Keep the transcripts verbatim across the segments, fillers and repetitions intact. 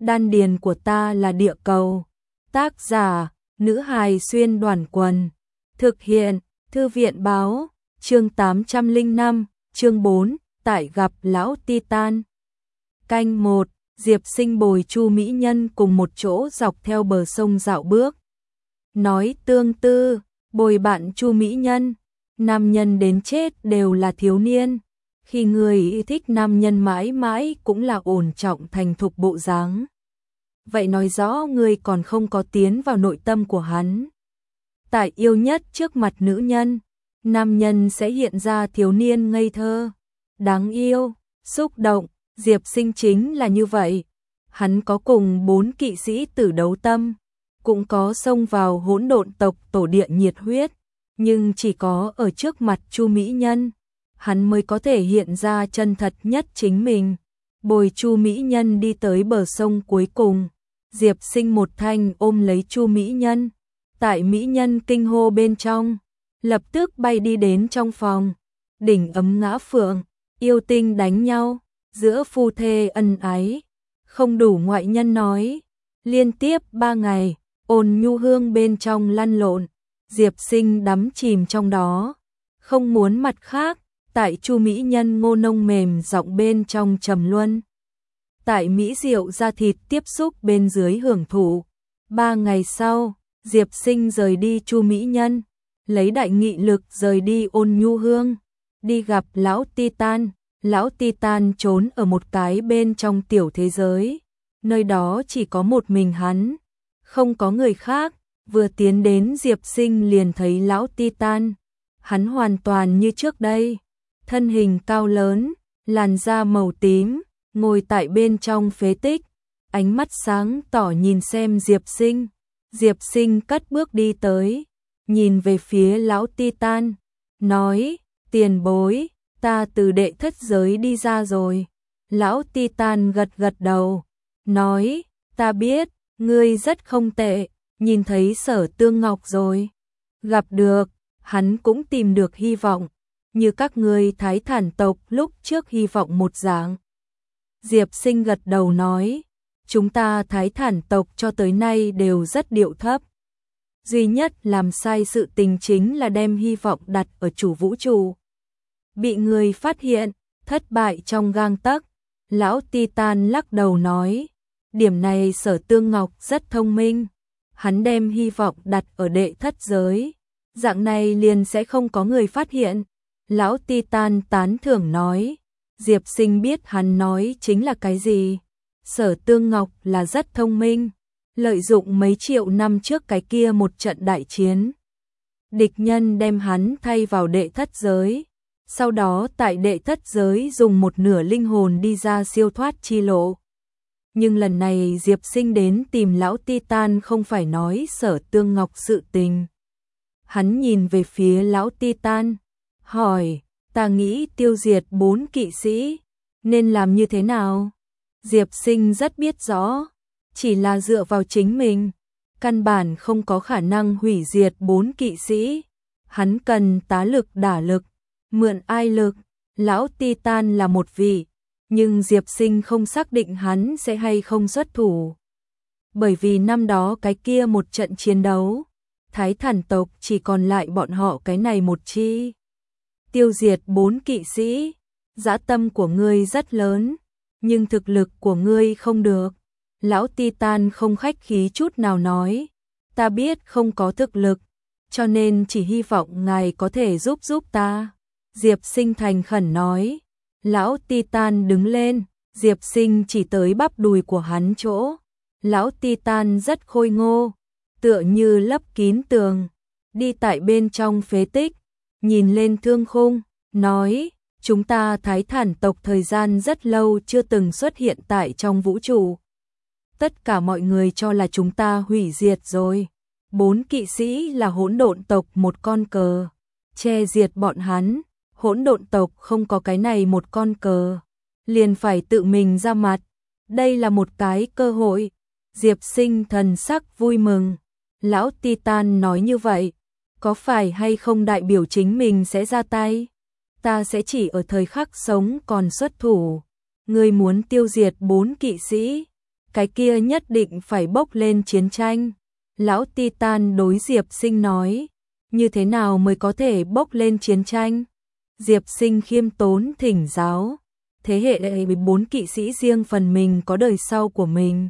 đan điền của ta là địa cầu. Tác giả, nữ hài xuyên đoàn quần. Thực hiện, thư viện báo, chương tám trăm lẻ năm, chương bốn, tại gặp lão Titan. Canh một, Diệp Sinh bồi Chu Mỹ Nhân cùng một chỗ dọc theo bờ sông dạo bước. Nói tương tư, bồi bạn Chu Mỹ Nhân, nam nhân đến chết đều là thiếu niên. Khi người thích nam nhân mãi mãi cũng là ổn trọng thành thục bộ dáng. Vậy nói rõ người còn không có tiến vào nội tâm của hắn. Tại yêu nhất trước mặt nữ nhân, nam nhân sẽ hiện ra thiếu niên ngây thơ, đáng yêu, xúc động. Diệp Sinh chính là như vậy. Hắn có cùng bốn kỵ sĩ tử đấu tâm, cũng có xông vào hỗn độn tộc tổ địa nhiệt huyết, nhưng chỉ có ở trước mặt Chu Mỹ Nhân, hắn mới có thể hiện ra chân thật nhất chính mình. Bồi Chu Mỹ Nhân đi tới bờ sông cuối cùng, Diệp Sinh một thanh ôm lấy Chu Mỹ Nhân, tại Mỹ Nhân kinh hô bên trong, lập tức bay đi đến trong phòng. Đỉnh ấm ngã phượng, yêu tinh đánh nhau, giữa phu thê ân ái, không đủ ngoại nhân nói. Liên tiếp ba ngày, ôn nhu hương bên trong lăn lộn, Diệp Sinh đắm chìm trong đó, không muốn mặt khác. Tại Chu Mỹ Nhân ngô nông mềm giọng bên trong trầm luân, tại mỹ diệu da thịt tiếp xúc bên dưới hưởng thụ. Ba ngày sau, Diệp Sinh rời đi Chu Mỹ Nhân, lấy đại nghị lực rời đi ôn nhu hương, đi gặp lão Titan. Lão Titan trốn ở một cái bên trong tiểu thế giới, nơi đó chỉ có một mình hắn, không có người khác. Vừa tiến đến Diệp Sinh liền thấy lão Titan, hắn hoàn toàn như trước đây, thân hình cao lớn, làn da màu tím, ngồi tại bên trong phế tích, ánh mắt sáng tỏ nhìn xem Diệp Sinh. Diệp Sinh cất bước đi tới, nhìn về phía lão Titan, nói: tiền bối, ta từ đệ thất giới đi ra rồi. Lão Titan gật gật đầu, nói: ta biết, ngươi rất không tệ, nhìn thấy Sở Tương Ngọc rồi. Gặp được, hắn cũng tìm được hy vọng, như các ngươi Thái Thản tộc lúc trước hy vọng một dạng. Diệp Sinh gật đầu nói: chúng ta Thái Thản tộc cho tới nay đều rất điệu thấp. Duy nhất làm sai sự tình chính là đem hy vọng đặt ở chủ vũ trụ. Bị người phát hiện, thất bại trong gang tấc. Lão Titan lắc đầu nói: điểm này Sở Tương Ngọc rất thông minh. Hắn đem hy vọng đặt ở đệ thất giới, dạng này liền sẽ không có người phát hiện. Lão Titan tán thưởng nói. Diệp Sinh biết hắn nói chính là cái gì. Sở Tương Ngọc là rất thông minh, lợi dụng mấy triệu năm trước cái kia một trận đại chiến, địch nhân đem hắn thay vào đệ thất giới, sau đó tại đệ thất giới dùng một nửa linh hồn đi ra siêu thoát chi lộ. Nhưng lần này Diệp Sinh đến tìm lão Titan không phải nói Sở Tương Ngọc sự tình. Hắn nhìn về phía lão Titan, hỏi: ta nghĩ tiêu diệt bốn kỵ sĩ, nên làm như thế nào? Diệp Sinh rất biết rõ, chỉ là dựa vào chính mình, căn bản không có khả năng hủy diệt bốn kỵ sĩ. Hắn cần tá lực đả lực, mượn ai lực. Lão Titan là một vị, nhưng Diệp Sinh không xác định hắn sẽ hay không xuất thủ. Bởi vì năm đó cái kia một trận chiến đấu, Thái Thản tộc chỉ còn lại bọn họ cái này một chi. Tiêu diệt bốn kỵ sĩ, dã tâm của ngươi rất lớn, nhưng thực lực của ngươi không được. Lão Titan không khách khí chút nào nói: ta biết không có thực lực, cho nên chỉ hy vọng ngài có thể giúp giúp ta. Diệp Sinh thành khẩn nói. Lão Titan đứng lên, Diệp Sinh chỉ tới bắp đùi của hắn chỗ. Lão Titan rất khôi ngô, tựa như lấp kín tường, đi tại bên trong phế tích, nhìn lên thương khung, nói: chúng ta Thái Thản tộc thời gian rất lâu chưa từng xuất hiện tại trong vũ trụ. Tất cả mọi người cho là chúng ta hủy diệt rồi. Bốn kỵ sĩ là hỗn độn tộc một con cờ, che diệt bọn hắn. Hỗn độn tộc không có cái này một con cờ, liền phải tự mình ra mặt. Đây là một cái cơ hội. Diệp Sinh thần sắc vui mừng. Lão Titan nói như vậy, có phải hay không đại biểu chính mình sẽ ra tay? Ta sẽ chỉ ở thời khắc sống còn xuất thủ. Ngươi muốn tiêu diệt bốn kỵ sĩ, cái kia nhất định phải bốc lên chiến tranh. Lão Titan đối Diệp Sinh nói, như thế nào mới có thể bốc lên chiến tranh? Diệp Sinh khiêm tốn thỉnh giáo, thế hệ bốn kỵ sĩ riêng phần mình có đời sau của mình.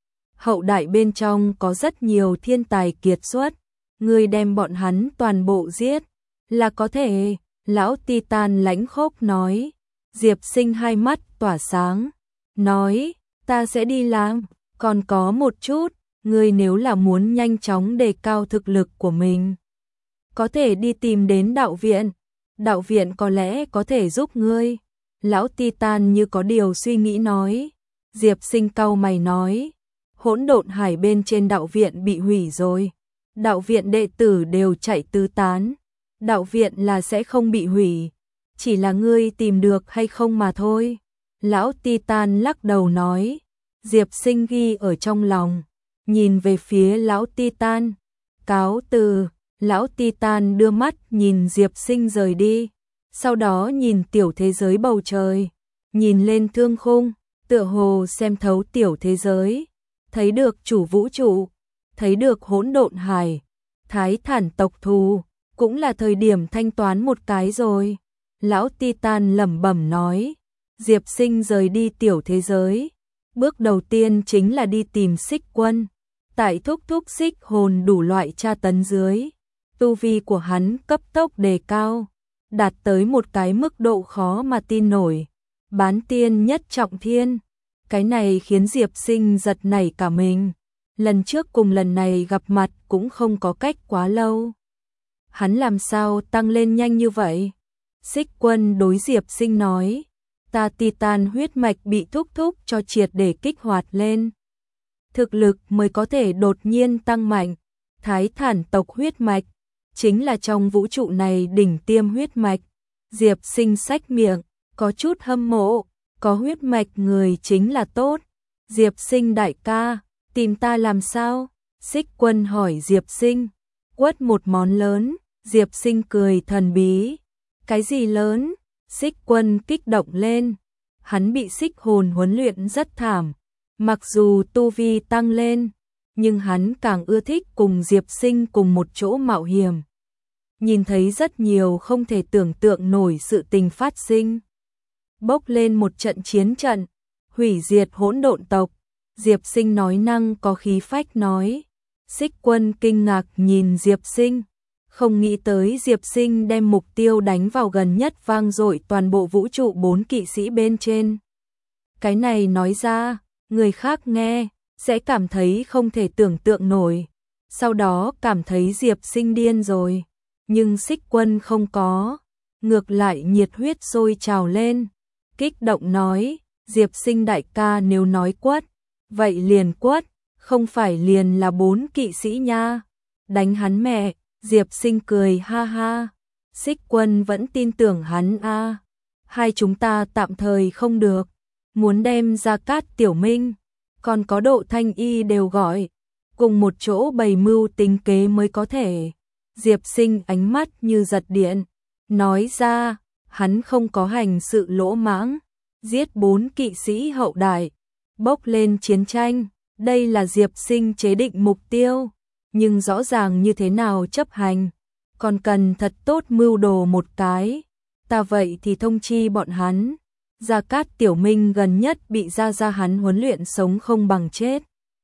Hậu đại bên trong có rất nhiều thiên tài kiệt xuất, người đem bọn hắn toàn bộ giết, là có thể. Lão Titan lãnh khốc nói. Diệp Sinh hai mắt tỏa sáng, nói, ta sẽ đi làm, còn có một chút, ngươi nếu là muốn nhanh chóng đề cao thực lực của mình, có thể đi tìm đến đạo viện, đạo viện có lẽ có thể giúp ngươi. Lão Titan như có điều suy nghĩ nói. Diệp Sinh cau mày nói, hỗn độn hải bên trên đạo viện bị hủy rồi, đạo viện đệ tử đều chạy tứ tán, đạo viện là sẽ không bị hủy, chỉ là ngươi tìm được hay không mà thôi. Lão Titan lắc đầu nói. Diệp Sinh ghi ở trong lòng, nhìn về phía Lão Titan, cáo từ. Lão Titan đưa mắt nhìn Diệp Sinh rời đi, sau đó nhìn tiểu thế giới bầu trời, nhìn lên thương khung, tựa hồ xem thấu tiểu thế giới, thấy được chủ vũ trụ, thấy được hỗn độn hải, Thái Thản tộc thù, cũng là thời điểm thanh toán một cái rồi. Lão Titan lẩm bẩm nói. Diệp Sinh rời đi tiểu thế giới, bước đầu tiên chính là đi tìm Xích Quân. Tại thúc thúc xích hồn đủ loại tra tấn dưới, tu vi của hắn cấp tốc đề cao, đạt tới một cái mức độ khó mà tin nổi, bán tiên nhất trọng thiên. Cái này khiến Diệp Sinh giật nảy cả mình, lần trước cùng lần này gặp mặt cũng không có cách quá lâu. Hắn làm sao tăng lên nhanh như vậy? Xích Quân đối Diệp Sinh nói, ta Titan huyết mạch bị thúc thúc cho triệt để kích hoạt lên, thực lực mới có thể đột nhiên tăng mạnh. Thái Thản tộc huyết mạch chính là trong vũ trụ này đỉnh tiêm huyết mạch. Diệp Sinh xách miệng, có chút hâm mộ, có huyết mạch người chính là tốt. Diệp Sinh đại ca, tìm ta làm sao? Xích Quân hỏi Diệp Sinh. Quất một món lớn. Diệp Sinh cười thần bí. Cái gì lớn? Xích Quân kích động lên. Hắn bị xích hồn huấn luyện rất thảm, mặc dù tu vi tăng lên, nhưng hắn càng ưa thích cùng Diệp Sinh cùng một chỗ mạo hiểm. Nhìn thấy rất nhiều không thể tưởng tượng nổi sự tình phát sinh. Bốc lên một trận chiến trận, hủy diệt hỗn độn tộc. Diệp Sinh nói năng có khí phách nói. Xích Quân kinh ngạc nhìn Diệp Sinh, không nghĩ tới Diệp Sinh đem mục tiêu đánh vào gần nhất vang dội toàn bộ vũ trụ bốn kỵ sĩ bên trên. Cái này nói ra, người khác nghe sẽ cảm thấy không thể tưởng tượng nổi, sau đó cảm thấy Diệp Sinh điên rồi, nhưng Xích Quân không có, ngược lại nhiệt huyết sôi trào lên, kích động nói, Diệp Sinh đại ca nếu nói quất, vậy liền quất, không phải liền là bốn kỵ sĩ nha, đánh hắn mẹ. Diệp Sinh cười ha ha. Xích Quân vẫn tin tưởng hắn a. À. Hai chúng ta tạm thời không được, muốn đem Gia Cát Tiểu Minh, còn có Độ Thanh Y đều gọi, cùng một chỗ bày mưu tính kế mới có thể. Diệp Sinh ánh mắt như giật điện, nói ra, hắn không có hành sự lỗ mãng, giết bốn kỵ sĩ hậu đại, bốc lên chiến tranh, đây là Diệp Sinh chế định mục tiêu. Nhưng rõ ràng như thế nào chấp hành, còn cần thật tốt mưu đồ một cái. Ta vậy thì thông chi bọn hắn. Gia Cát Tiểu Minh gần nhất bị Gia Gia hắn huấn luyện sống không bằng chết.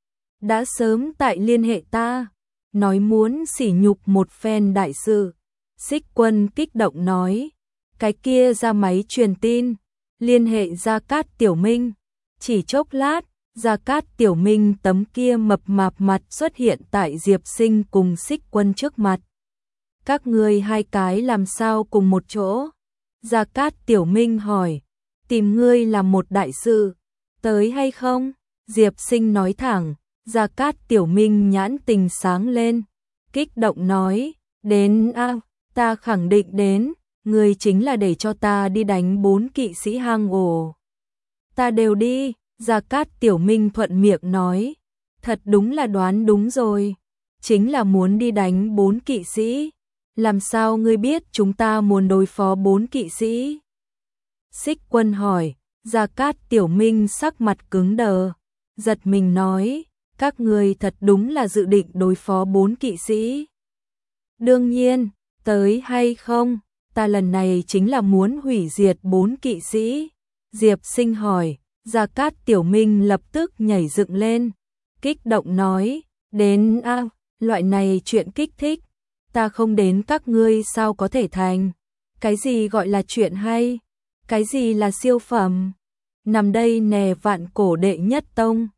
Đã sớm tại liên hệ ta, nói muốn sỉ nhục một phen đại sự. Xích Quân kích động nói, cái kia ra máy truyền tin, liên hệ Gia Cát Tiểu Minh. Chỉ chốc lát, Gia Cát Tiểu Minh tấm kia mập mạp mặt xuất hiện tại Diệp Sinh cùng Xích Quân trước mặt. Các ngươi hai cái làm sao cùng một chỗ? Gia Cát Tiểu Minh hỏi, tìm ngươi làm một đại sự, tới hay không? Diệp Sinh nói thẳng. Gia Cát Tiểu Minh nhãn tình sáng lên, kích động nói, đến a, à, ta khẳng định đến, ngươi chính là để cho ta đi đánh bốn kỵ sĩ hang ổ. Ta đều đi. Gia Cát Tiểu Minh thuận miệng nói, thật đúng là đoán đúng rồi, chính là muốn đi đánh bốn kỵ sĩ, làm sao ngươi biết chúng ta muốn đối phó bốn kỵ sĩ? Xích Quân hỏi. Gia Cát Tiểu Minh sắc mặt cứng đờ, giật mình nói, các ngươi thật đúng là dự định đối phó bốn kỵ sĩ. Đương nhiên, tới hay không, ta lần này chính là muốn hủy diệt bốn kỵ sĩ. Diệp Sinh hỏi, Gia Cát Tiểu Minh lập tức nhảy dựng lên, kích động nói, đến a, à, loại này chuyện kích thích, ta không đến các ngươi sao có thể thành. Cái gì gọi là chuyện hay? Cái gì là siêu phẩm? Nằm đây nè vạn cổ đệ nhất tông.